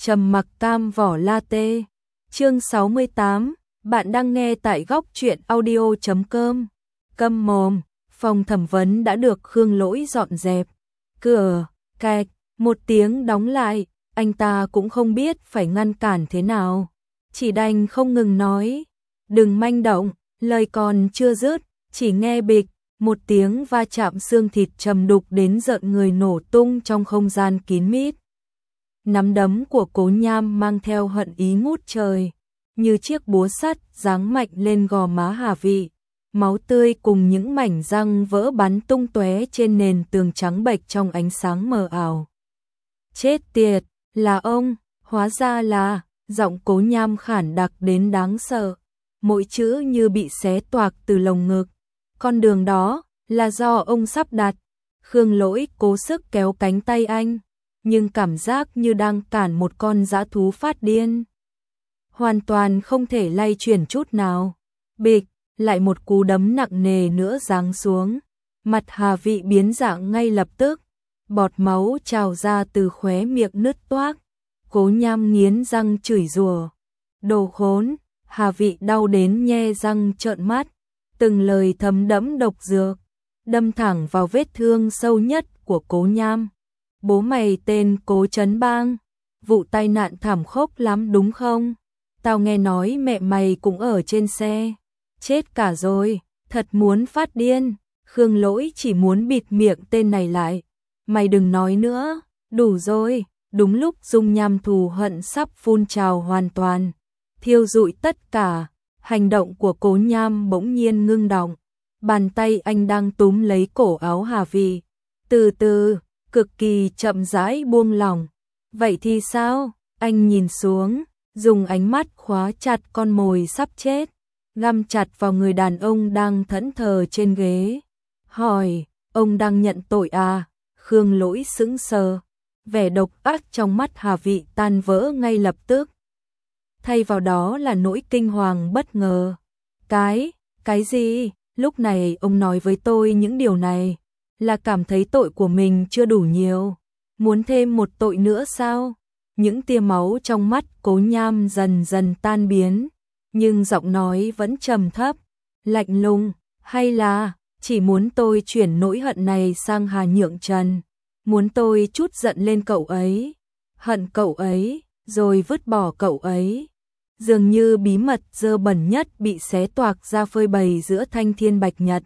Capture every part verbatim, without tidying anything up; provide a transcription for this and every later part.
Trầm mặc cam vỏ latte. Chương sáu mươi tám, bạn đang nghe tại góc truyện audio chấm com. Câm mồm, phòng thẩm vấn đã được Khương Lỗi dọn dẹp. Cửa, cạch, một tiếng đóng lại, anh ta cũng không biết phải ngăn cản thế nào. Chỉ đành không ngừng nói, đừng manh động, lời còn chưa dứt, chỉ nghe bịch, một tiếng va chạm xương thịt trầm đục đến giận người nổ tung trong không gian kín mít. Nắm đấm của Cố Nham mang theo hận ý ngút trời, như chiếc búa sắt giáng mạnh lên gò má Hà Vị. Máu tươi cùng những mảnh răng vỡ bắn tung tóe trên nền tường trắng bệch trong ánh sáng mờ ảo. Chết tiệt, là ông, hóa ra là, giọng Cố Nham khản đặc đến đáng sợ. Mỗi chữ như bị xé toạc từ lồng ngực. Con đường đó là do ông sắp đặt. Khương Lỗi cố sức kéo cánh tay anh, nhưng cảm giác như đang cản một con dã thú phát điên. Hoàn toàn không thể lay chuyển chút nào. Bịch, lại một cú đấm nặng nề nữa giáng xuống. Mặt Hà Vị biến dạng ngay lập tức. Bọt máu trào ra từ khóe miệng nứt toác. Cố Nham nghiến răng chửi rủa. Đồ khốn, Hà Vị đau đến nhe răng trợn mắt. Từng lời thấm đẫm độc dược, đâm thẳng vào vết thương sâu nhất của Cố Nham. Bố mày tên Cố Trấn Bang, vụ tai nạn thảm khốc lắm đúng không? Tao nghe nói mẹ mày cũng ở trên xe. Chết cả rồi, thật muốn phát điên. Khương Lỗi chỉ muốn bịt miệng tên này lại. Mày đừng nói nữa, đủ rồi. Đúng lúc dung nham thù hận sắp phun trào hoàn toàn, thiêu rụi tất cả. Hành động của Cố Nham bỗng nhiên ngưng động. Bàn tay anh đang túm lấy cổ áo Hà Vị. Từ từ, cực kỳ chậm rãi buông lỏng. Vậy thì sao? Anh nhìn xuống, dùng ánh mắt khóa chặt con mồi sắp chết, găm chặt vào người đàn ông đang thẫn thờ trên ghế. Hỏi, ông đang nhận tội à? Khương Lỗi sững sờ. Vẻ độc ác trong mắt Hà Vị tan vỡ ngay lập tức. Thay vào đó là nỗi kinh hoàng bất ngờ. Cái, cái gì? Lúc này ông nói với tôi những điều này là cảm thấy tội của mình chưa đủ nhiều. Muốn thêm một tội nữa sao? Những tia máu trong mắt Cố Nham dần dần tan biến, nhưng giọng nói vẫn trầm thấp, lạnh lùng. Hay là chỉ muốn tôi chuyển nỗi hận này sang Hà Nhượng Trần? Muốn tôi chút giận lên cậu ấy, hận cậu ấy, rồi vứt bỏ cậu ấy? Dường như bí mật dơ bẩn nhất bị xé toạc ra phơi bày giữa thanh thiên bạch nhật.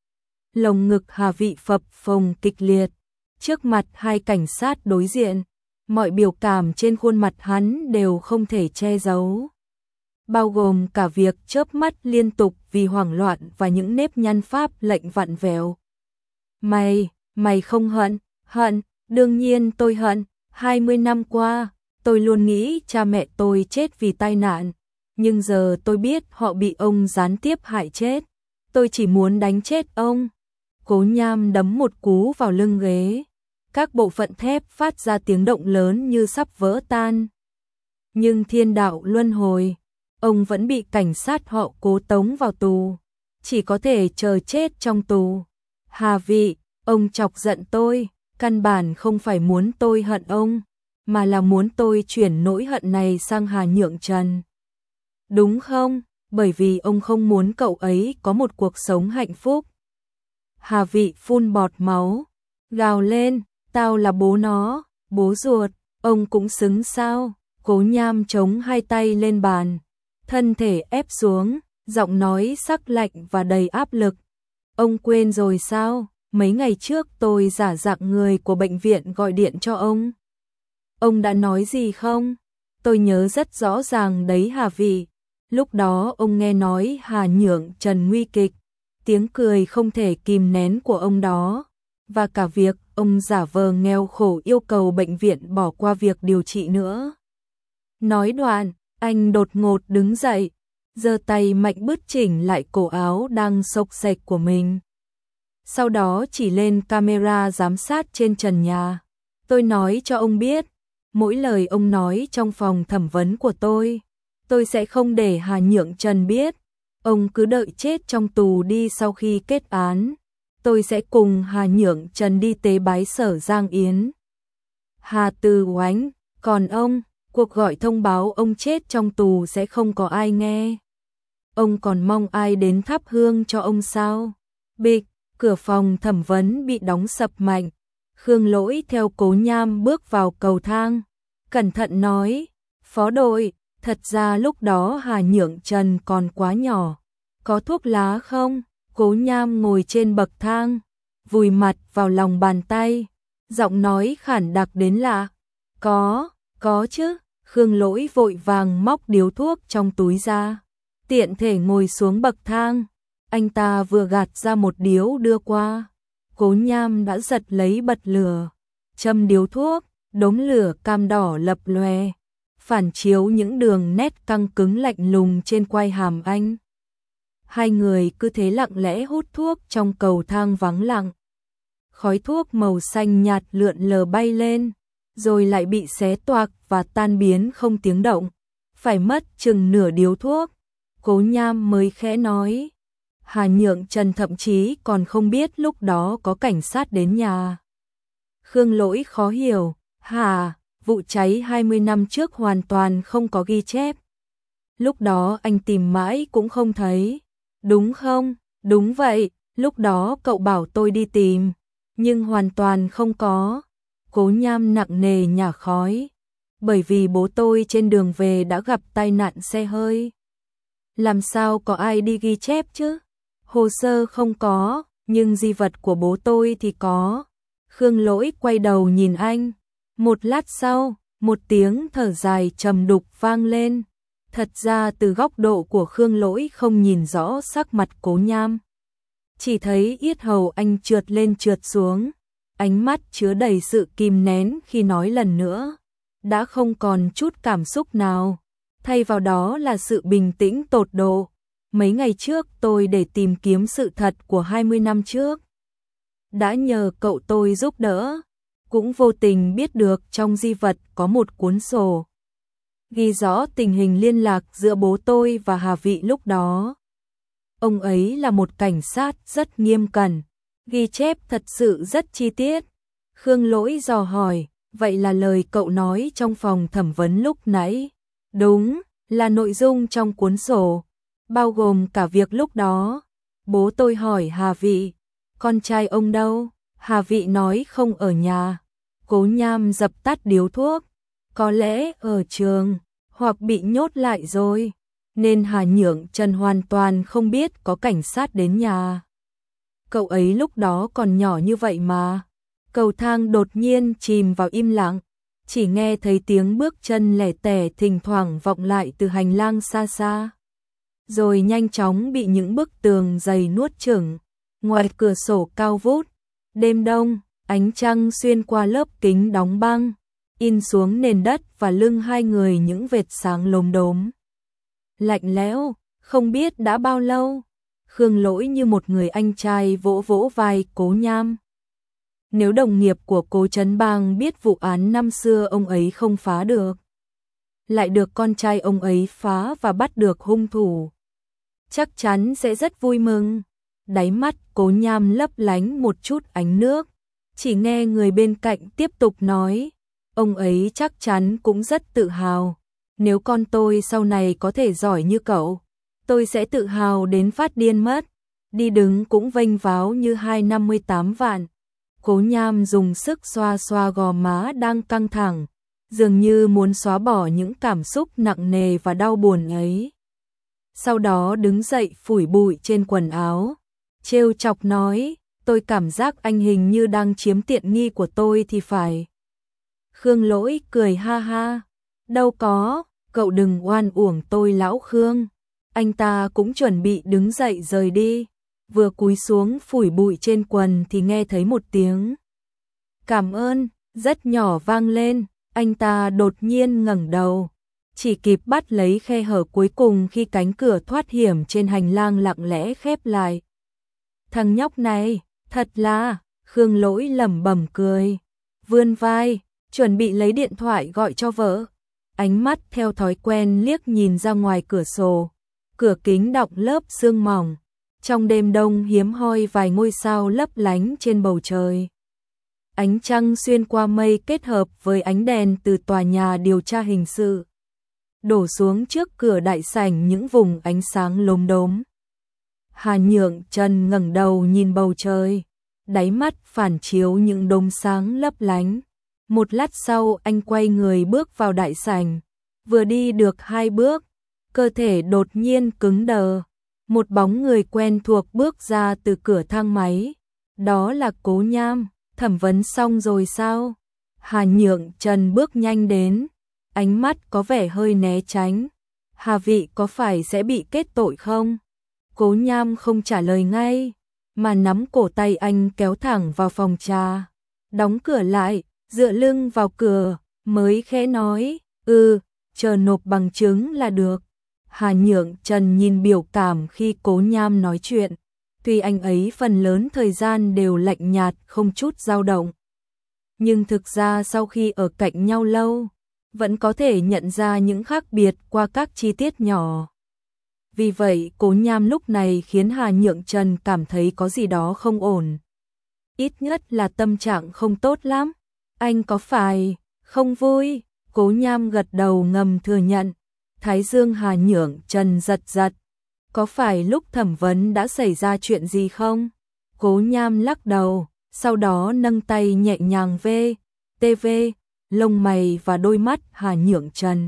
Lồng ngực Hà Vị phập phồng kịch liệt. Trước mặt hai cảnh sát đối diện, mọi biểu cảm trên khuôn mặt hắn đều không thể che giấu, bao gồm cả việc chớp mắt liên tục vì hoảng loạn và những nếp nhăn pháp lệnh vặn vẹo. Mày, mày không hận? Hận, đương nhiên tôi hận. hai mươi năm qua, tôi luôn nghĩ cha mẹ tôi chết vì tai nạn, nhưng giờ tôi biết họ bị ông gián tiếp hại chết. Tôi chỉ muốn đánh chết ông. Cố Nham đấm một cú vào lưng ghế. Các bộ phận thép phát ra tiếng động lớn như sắp vỡ tan. Nhưng thiên đạo luân hồi, ông vẫn bị cảnh sát họ Cố tống vào tù, chỉ có thể chờ chết trong tù. Hà Vị, ông chọc giận tôi, căn bản không phải muốn tôi hận ông, mà là muốn tôi chuyển nỗi hận này sang Hà Nhượng Trần. Đúng không? Bởi vì ông không muốn cậu ấy có một cuộc sống hạnh phúc. Hà Vị phun bọt máu, gào lên, tao là bố nó, bố ruột, ông cũng xứng sao? Cố Nham chống hai tay lên bàn, thân thể ép xuống, giọng nói sắc lạnh và đầy áp lực. Ông quên rồi sao? Mấy ngày trước tôi giả dạng người của bệnh viện gọi điện cho ông. Ông đã nói gì không? Tôi nhớ rất rõ ràng đấy Hà Vị. Lúc đó ông nghe nói Hà Nhượng Trần nguy kịch, tiếng cười không thể kìm nén của ông đó, và cả việc ông giả vờ nghèo khổ yêu cầu bệnh viện bỏ qua việc điều trị nữa. Nói đoạn, anh đột ngột đứng dậy, giơ tay mạnh bứt chỉnh lại cổ áo đang xộc xệch của mình. Sau đó chỉ lên camera giám sát trên trần nhà. Tôi nói cho ông biết, mỗi lời ông nói trong phòng thẩm vấn của tôi, tôi sẽ không để Hà Nhượng Trần biết. Ông cứ đợi chết trong tù đi. Sau khi kết án, tôi sẽ cùng Hà Nhượng Trần đi tế bái Sở Giang Yến. Hà Từ Oánh, còn ông, Cuộc gọi thông báo ông chết trong tù sẽ không có ai nghe. Ông còn mong ai đến thắp hương cho ông sao? Bịch, cửa phòng thẩm vấn bị đóng sập mạnh. Khương Lỗi theo Cố Nham bước vào cầu thang. Cẩn thận nói, phó đội, thật ra lúc đó Hà Nhượng Trần còn quá nhỏ. Có thuốc lá không? Cố Nham ngồi trên bậc thang, vùi mặt vào lòng bàn tay. Giọng nói khản đặc đến lạ. Có, có chứ. Khương Lỗi vội vàng móc điếu thuốc trong túi ra. Tiện thể ngồi xuống bậc thang. Anh ta vừa gạt ra một điếu đưa qua. Cố Nham đã giật lấy bật lửa. Châm điếu thuốc, đốm lửa cam đỏ lập lòe, phản chiếu những đường nét căng cứng lạnh lùng trên quai hàm anh. Hai người cứ thế lặng lẽ hút thuốc trong cầu thang vắng lặng. Khói thuốc màu xanh nhạt lượn lờ bay lên, rồi lại bị xé toạc và tan biến không tiếng động. Phải mất chừng nửa điếu thuốc, Cố Nham mới khẽ nói. Hà Nhượng Trần thậm chí còn không biết lúc đó có cảnh sát đến nhà. Khương Lỗi khó hiểu. Hà, vụ cháy hai mươi năm trước hoàn toàn không có ghi chép. Lúc đó anh tìm mãi cũng không thấy. Đúng không? Đúng vậy, lúc đó cậu bảo tôi đi tìm, nhưng hoàn toàn không có. Cố Nham nặng nề nhả khói. Bởi vì bố tôi trên đường về đã gặp tai nạn xe hơi. Làm sao có ai đi ghi chép chứ? Hồ sơ không có, nhưng di vật của bố tôi thì có. Khương Lỗi quay đầu nhìn anh. Một lát sau, một tiếng thở dài trầm đục vang lên. Thật ra từ góc độ của Khương Lỗi không nhìn rõ sắc mặt Cố Nham. Chỉ thấy yết hầu anh trượt lên trượt xuống. Ánh mắt chứa đầy sự kìm nén khi nói lần nữa. Đã không còn chút cảm xúc nào. Thay vào đó là sự bình tĩnh tột độ. Mấy ngày trước tôi để tìm kiếm sự thật của hai mươi năm trước. Đã nhờ cậu tôi giúp đỡ. Cũng vô tình biết được trong di vật có một cuốn sổ. Ghi rõ tình hình liên lạc giữa bố tôi và Hà Vị lúc đó. Ông ấy là một cảnh sát rất nghiêm cẩn. Ghi chép thật sự rất chi tiết. Khương Lỗi dò hỏi, vậy là lời cậu nói trong phòng thẩm vấn lúc nãy. Đúng, là nội dung trong cuốn sổ. Bao gồm cả việc lúc đó. Bố tôi hỏi Hà Vị, con trai ông đâu? Hà Vị nói không ở nhà. Cố Nham dập tắt điếu thuốc. Có lẽ ở trường, hoặc bị nhốt lại rồi. Nên Hà Nhượng Trần hoàn toàn không biết có cảnh sát đến nhà. Cậu ấy lúc đó còn nhỏ như vậy mà. Cầu thang đột nhiên chìm vào im lặng. Chỉ nghe thấy tiếng bước chân lẻ tẻ thỉnh thoảng vọng lại từ hành lang xa xa. Rồi nhanh chóng bị những bức tường dày nuốt chửng. Ngoài cửa sổ cao vút, đêm đông, ánh trăng xuyên qua lớp kính đóng băng, in xuống nền đất và lưng hai người những vệt sáng lốm đốm. Lạnh lẽo, không biết đã bao lâu. Khương Lỗi như một người anh trai vỗ vỗ vai Cố Nham. Nếu đồng nghiệp của Cố Trấn Bang biết vụ án năm xưa ông ấy không phá được, lại được con trai ông ấy phá và bắt được hung thủ, chắc chắn sẽ rất vui mừng. Đáy mắt Cố Nham lấp lánh một chút ánh nước. Chỉ nghe người bên cạnh tiếp tục nói, ông ấy chắc chắn cũng rất tự hào. Nếu con tôi sau này có thể giỏi như cậu, tôi sẽ tự hào đến phát điên mất. Đi đứng cũng vênh váo như hai năm mươi tám vạn. Cố Nham dùng sức xoa xoa gò má đang căng thẳng, dường như muốn xóa bỏ những cảm xúc nặng nề và đau buồn ấy. Sau đó đứng dậy phủi bụi trên quần áo, trêu chọc nói, tôi cảm giác anh hình như đang chiếm tiện nghi của tôi thì phải. Khương Lỗi cười ha ha, đâu có, cậu đừng oan uổng tôi lão Khương. Anh ta cũng chuẩn bị đứng dậy rời đi, vừa cúi xuống phủi bụi trên quần thì nghe thấy một tiếng cảm ơn rất nhỏ vang lên. Anh ta đột nhiên ngẩng đầu, chỉ kịp bắt lấy khe hở cuối cùng khi cánh cửa thoát hiểm trên hành lang lặng lẽ khép lại. Thằng nhóc này, thật là, Khương Lỗi lẩm bẩm cười, vươn vai, chuẩn bị lấy điện thoại gọi cho vợ. Ánh mắt theo thói quen liếc nhìn ra ngoài cửa sổ, cửa kính đọng lớp sương mỏng. Trong đêm đông hiếm hoi vài ngôi sao lấp lánh trên bầu trời. Ánh trăng xuyên qua mây kết hợp với ánh đèn từ tòa nhà điều tra hình sự, đổ xuống trước cửa đại sảnh những vùng ánh sáng lốm đốm. Hà Nhượng Trần ngẩng đầu nhìn bầu trời, đáy mắt phản chiếu những đốm sáng lấp lánh. Một lát sau anh quay người bước vào đại sảnh, vừa đi được hai bước, cơ thể đột nhiên cứng đờ. Một bóng người quen thuộc bước ra từ cửa thang máy, đó là Cố Nham. Thẩm vấn xong rồi sao? Hà Nhượng Trần bước nhanh đến, ánh mắt có vẻ hơi né tránh. Hà vị có phải sẽ bị kết tội không? Cố Nham không trả lời ngay, mà nắm cổ tay anh kéo thẳng vào phòng trà, đóng cửa lại, dựa lưng vào cửa, mới khẽ nói, ừ, chờ nộp bằng chứng là được. Hà Nhượng Trần nhìn biểu cảm khi Cố Nham nói chuyện, tuy anh ấy phần lớn thời gian đều lạnh nhạt không chút dao động, nhưng thực ra sau khi ở cạnh nhau lâu, vẫn có thể nhận ra những khác biệt qua các chi tiết nhỏ. Vì vậy Cố Nham lúc này khiến Hà Nhượng Trần cảm thấy có gì đó không ổn. Ít nhất là tâm trạng không tốt lắm. Anh có phải không vui? Cố Nham gật đầu ngầm thừa nhận. Thái dương Hà Nhượng Trần giật giật. Có phải lúc thẩm vấn đã xảy ra chuyện gì không? Cố Nham lắc đầu, sau đó nâng tay nhẹ nhàng vê, tê vê, lông mày và đôi mắt Hà Nhượng Trần.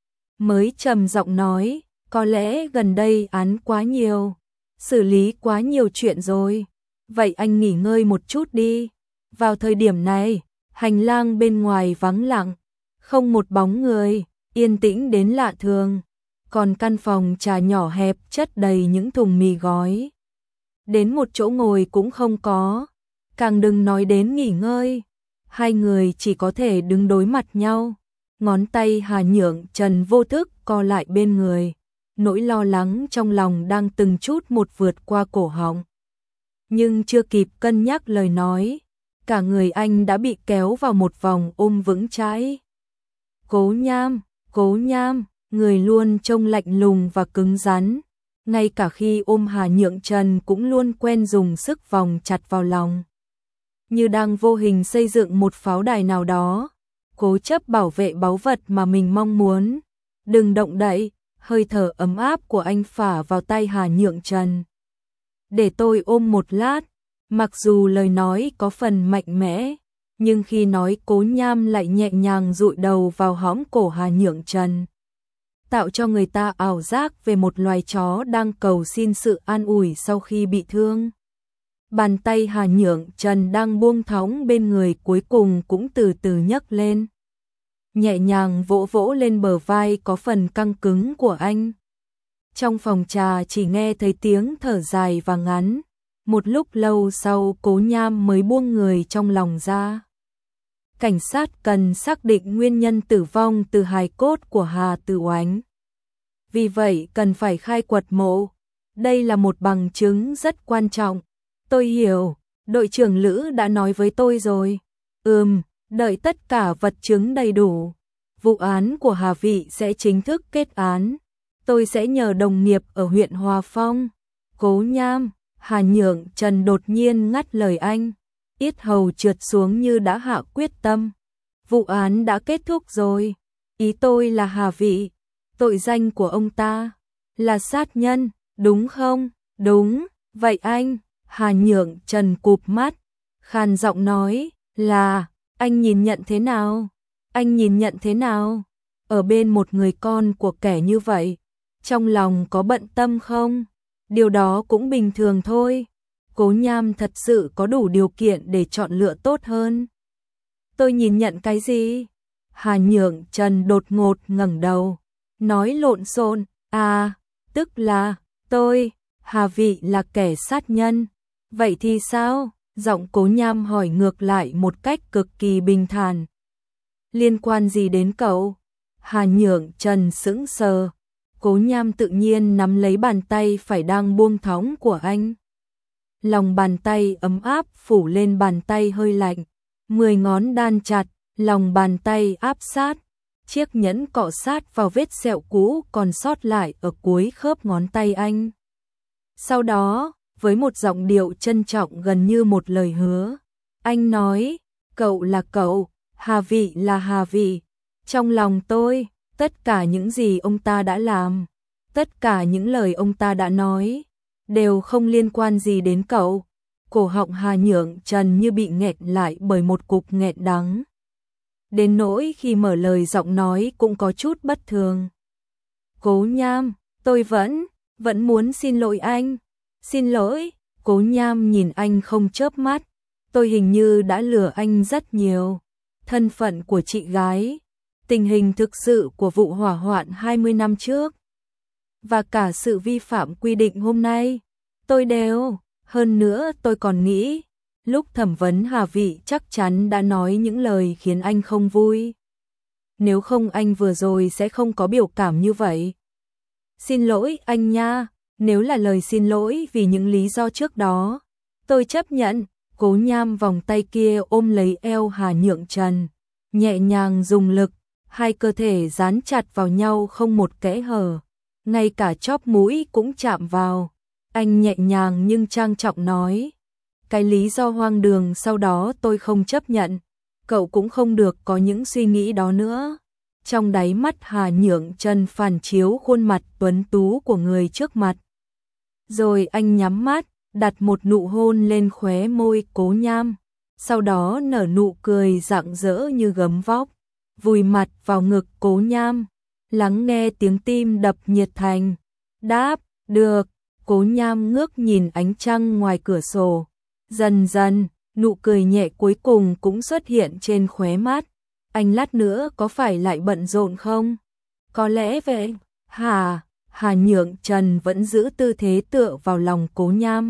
Mới trầm giọng nói, có lẽ gần đây án quá nhiều, xử lý quá nhiều chuyện rồi. Vậy anh nghỉ ngơi một chút đi. Vào thời điểm này, hành lang bên ngoài vắng lặng, không một bóng người, yên tĩnh đến lạ thường. Còn căn phòng trà nhỏ hẹp chất đầy những thùng mì gói. Đến một chỗ ngồi cũng không có, càng đừng nói đến nghỉ ngơi. Hai người chỉ có thể đứng đối mặt nhau. Ngón tay Hà Nhượng Trần vô thức co lại bên người. Nỗi lo lắng trong lòng đang từng chút một vượt qua cổ họng. Nhưng chưa kịp cân nhắc lời nói, cả người anh đã bị kéo vào một vòng ôm vững chãi. Cố Nham, Cố Nham, người luôn trông lạnh lùng và cứng rắn. Ngay cả khi ôm Hà Nhượng Trần cũng luôn quen dùng sức vòng chặt vào lòng. Như đang vô hình xây dựng một pháo đài nào đó, cố chấp bảo vệ báu vật mà mình mong muốn. Đừng động đậy, hơi thở ấm áp của anh phả vào tay Hà Nhượng Trần. Để tôi ôm một lát. Mặc dù lời nói có phần mạnh mẽ, nhưng khi nói Cố Nham lại nhẹ nhàng dụi đầu vào hõm cổ Hà Nhượng Trần, tạo cho người ta ảo giác về một loài chó đang cầu xin sự an ủi sau khi bị thương. Bàn tay Hà Nhượng Trần đang buông thõng bên người cuối cùng cũng từ từ nhấc lên, nhẹ nhàng vỗ vỗ lên bờ vai có phần căng cứng của anh. Trong phòng trà chỉ nghe thấy tiếng thở dài và ngắn. Một lúc lâu sau Cố Nham mới buông người trong lòng ra. Cảnh sát cần xác định nguyên nhân tử vong từ hài cốt của Hà Tử Oánh. Vì vậy cần phải khai quật mộ. Đây là một bằng chứng rất quan trọng. Tôi hiểu, đội trưởng Lữ đã nói với tôi rồi. Ừm, đợi tất cả vật chứng đầy đủ, vụ án của Hà Vị sẽ chính thức kết án. Tôi sẽ nhờ đồng nghiệp ở huyện Hòa Phong. Cố Nham, Hà Nhượng Trần đột nhiên ngắt lời anh, yết hầu trượt xuống như đã hạ quyết tâm. Vụ án đã kết thúc rồi. Ý tôi là Hà Vị, tội danh của ông ta là sát nhân, đúng không? Đúng, vậy anh. Hà Nhượng Trần cụp mắt, khàn giọng nói, là, anh nhìn nhận thế nào? Anh nhìn nhận thế nào? Ở bên một người con của kẻ như vậy, trong lòng có bận tâm không? Điều đó cũng bình thường thôi. Cố Nham thật sự có đủ điều kiện để chọn lựa tốt hơn. Tôi nhìn nhận cái gì? Hà Nhượng Trần đột ngột ngẩng đầu, nói lộn xộn, à, tức là, tôi, Hà Vị là kẻ sát nhân. Vậy thì sao? Giọng Cố Nham hỏi ngược lại một cách cực kỳ bình thản. Liên quan gì đến cậu? Hà Nhượng Trần sững sờ. Cố Nham tự nhiên nắm lấy bàn tay phải đang buông thõng của anh. Lòng bàn tay ấm áp phủ lên bàn tay hơi lạnh. Mười ngón đan chặt, lòng bàn tay áp sát. Chiếc nhẫn cọ sát vào vết sẹo cũ còn sót lại ở cuối khớp ngón tay anh. Sau đó, với một giọng điệu trân trọng gần như một lời hứa, anh nói, cậu là cậu, Hà Vị là Hà Vị. Trong lòng tôi, tất cả những gì ông ta đã làm, tất cả những lời ông ta đã nói, đều không liên quan gì đến cậu. Cổ họng Hà Nhượng Trần như bị nghẹt lại bởi một cục nghẹt đắng. Đến nỗi khi mở lời giọng nói cũng có chút bất thường. Cố Nham, tôi vẫn, vẫn muốn xin lỗi anh. Xin lỗi, Cố Nham nhìn anh không chớp mắt. Tôi hình như đã lừa anh rất nhiều. Thân phận của chị gái, tình hình thực sự của vụ hỏa hoạn hai mươi năm trước, và cả sự vi phạm quy định hôm nay, tôi đều, hơn nữa tôi còn nghĩ, lúc thẩm vấn Hà Vị chắc chắn đã nói những lời khiến anh không vui. Nếu không anh vừa rồi sẽ không có biểu cảm như vậy. Xin lỗi anh nha, nếu là lời xin lỗi vì những lý do trước đó, tôi chấp nhận. Cố Nham vòng tay kia ôm lấy eo Hà Nhượng Trần, nhẹ nhàng dùng lực, hai cơ thể dán chặt vào nhau không một kẽ hở, ngay cả chóp mũi cũng chạm vào. Anh nhẹ nhàng nhưng trang trọng nói, cái lý do hoang đường sau đó tôi không chấp nhận, cậu cũng không được có những suy nghĩ đó nữa. Trong đáy mắt Hà Nhượng Trần phản chiếu khuôn mặt tuấn tú của người trước mặt. Rồi anh nhắm mắt, đặt một nụ hôn lên khóe môi Cố Nham, sau đó nở nụ cười rạng rỡ như gấm vóc, vùi mặt vào ngực Cố Nham, lắng nghe tiếng tim đập nhiệt thành. Đáp, được. Cố Nham ngước nhìn ánh trăng ngoài cửa sổ. Dần dần, nụ cười nhẹ cuối cùng cũng xuất hiện trên khóe mắt. Anh lát nữa có phải lại bận rộn không? Có lẽ vậy. Hà, Hà Nhượng Trần vẫn giữ tư thế tựa vào lòng Cố Nham.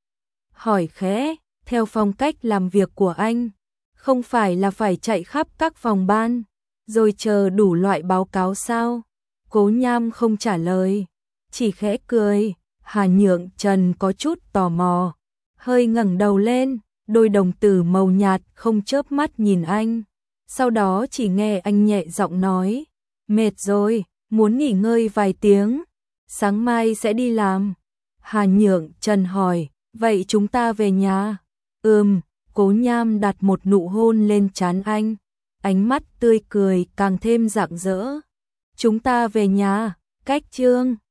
Hỏi khẽ, theo phong cách làm việc của anh, không phải là phải chạy khắp các phòng ban, rồi chờ đủ loại báo cáo sao? Cố Nham không trả lời, chỉ khẽ cười. Hà Nhượng Trần có chút tò mò, hơi ngẩng đầu lên, đôi đồng tử màu nhạt không chớp mắt nhìn anh. Sau đó chỉ nghe anh nhẹ giọng nói, mệt rồi, muốn nghỉ ngơi vài tiếng, sáng mai sẽ đi làm. Hà Nhượng Trần hỏi, vậy chúng ta về nhà? Ừm, Cố Nham đặt một nụ hôn lên trán anh, ánh mắt tươi cười càng thêm rạng rỡ. Chúng ta về nhà, cách chương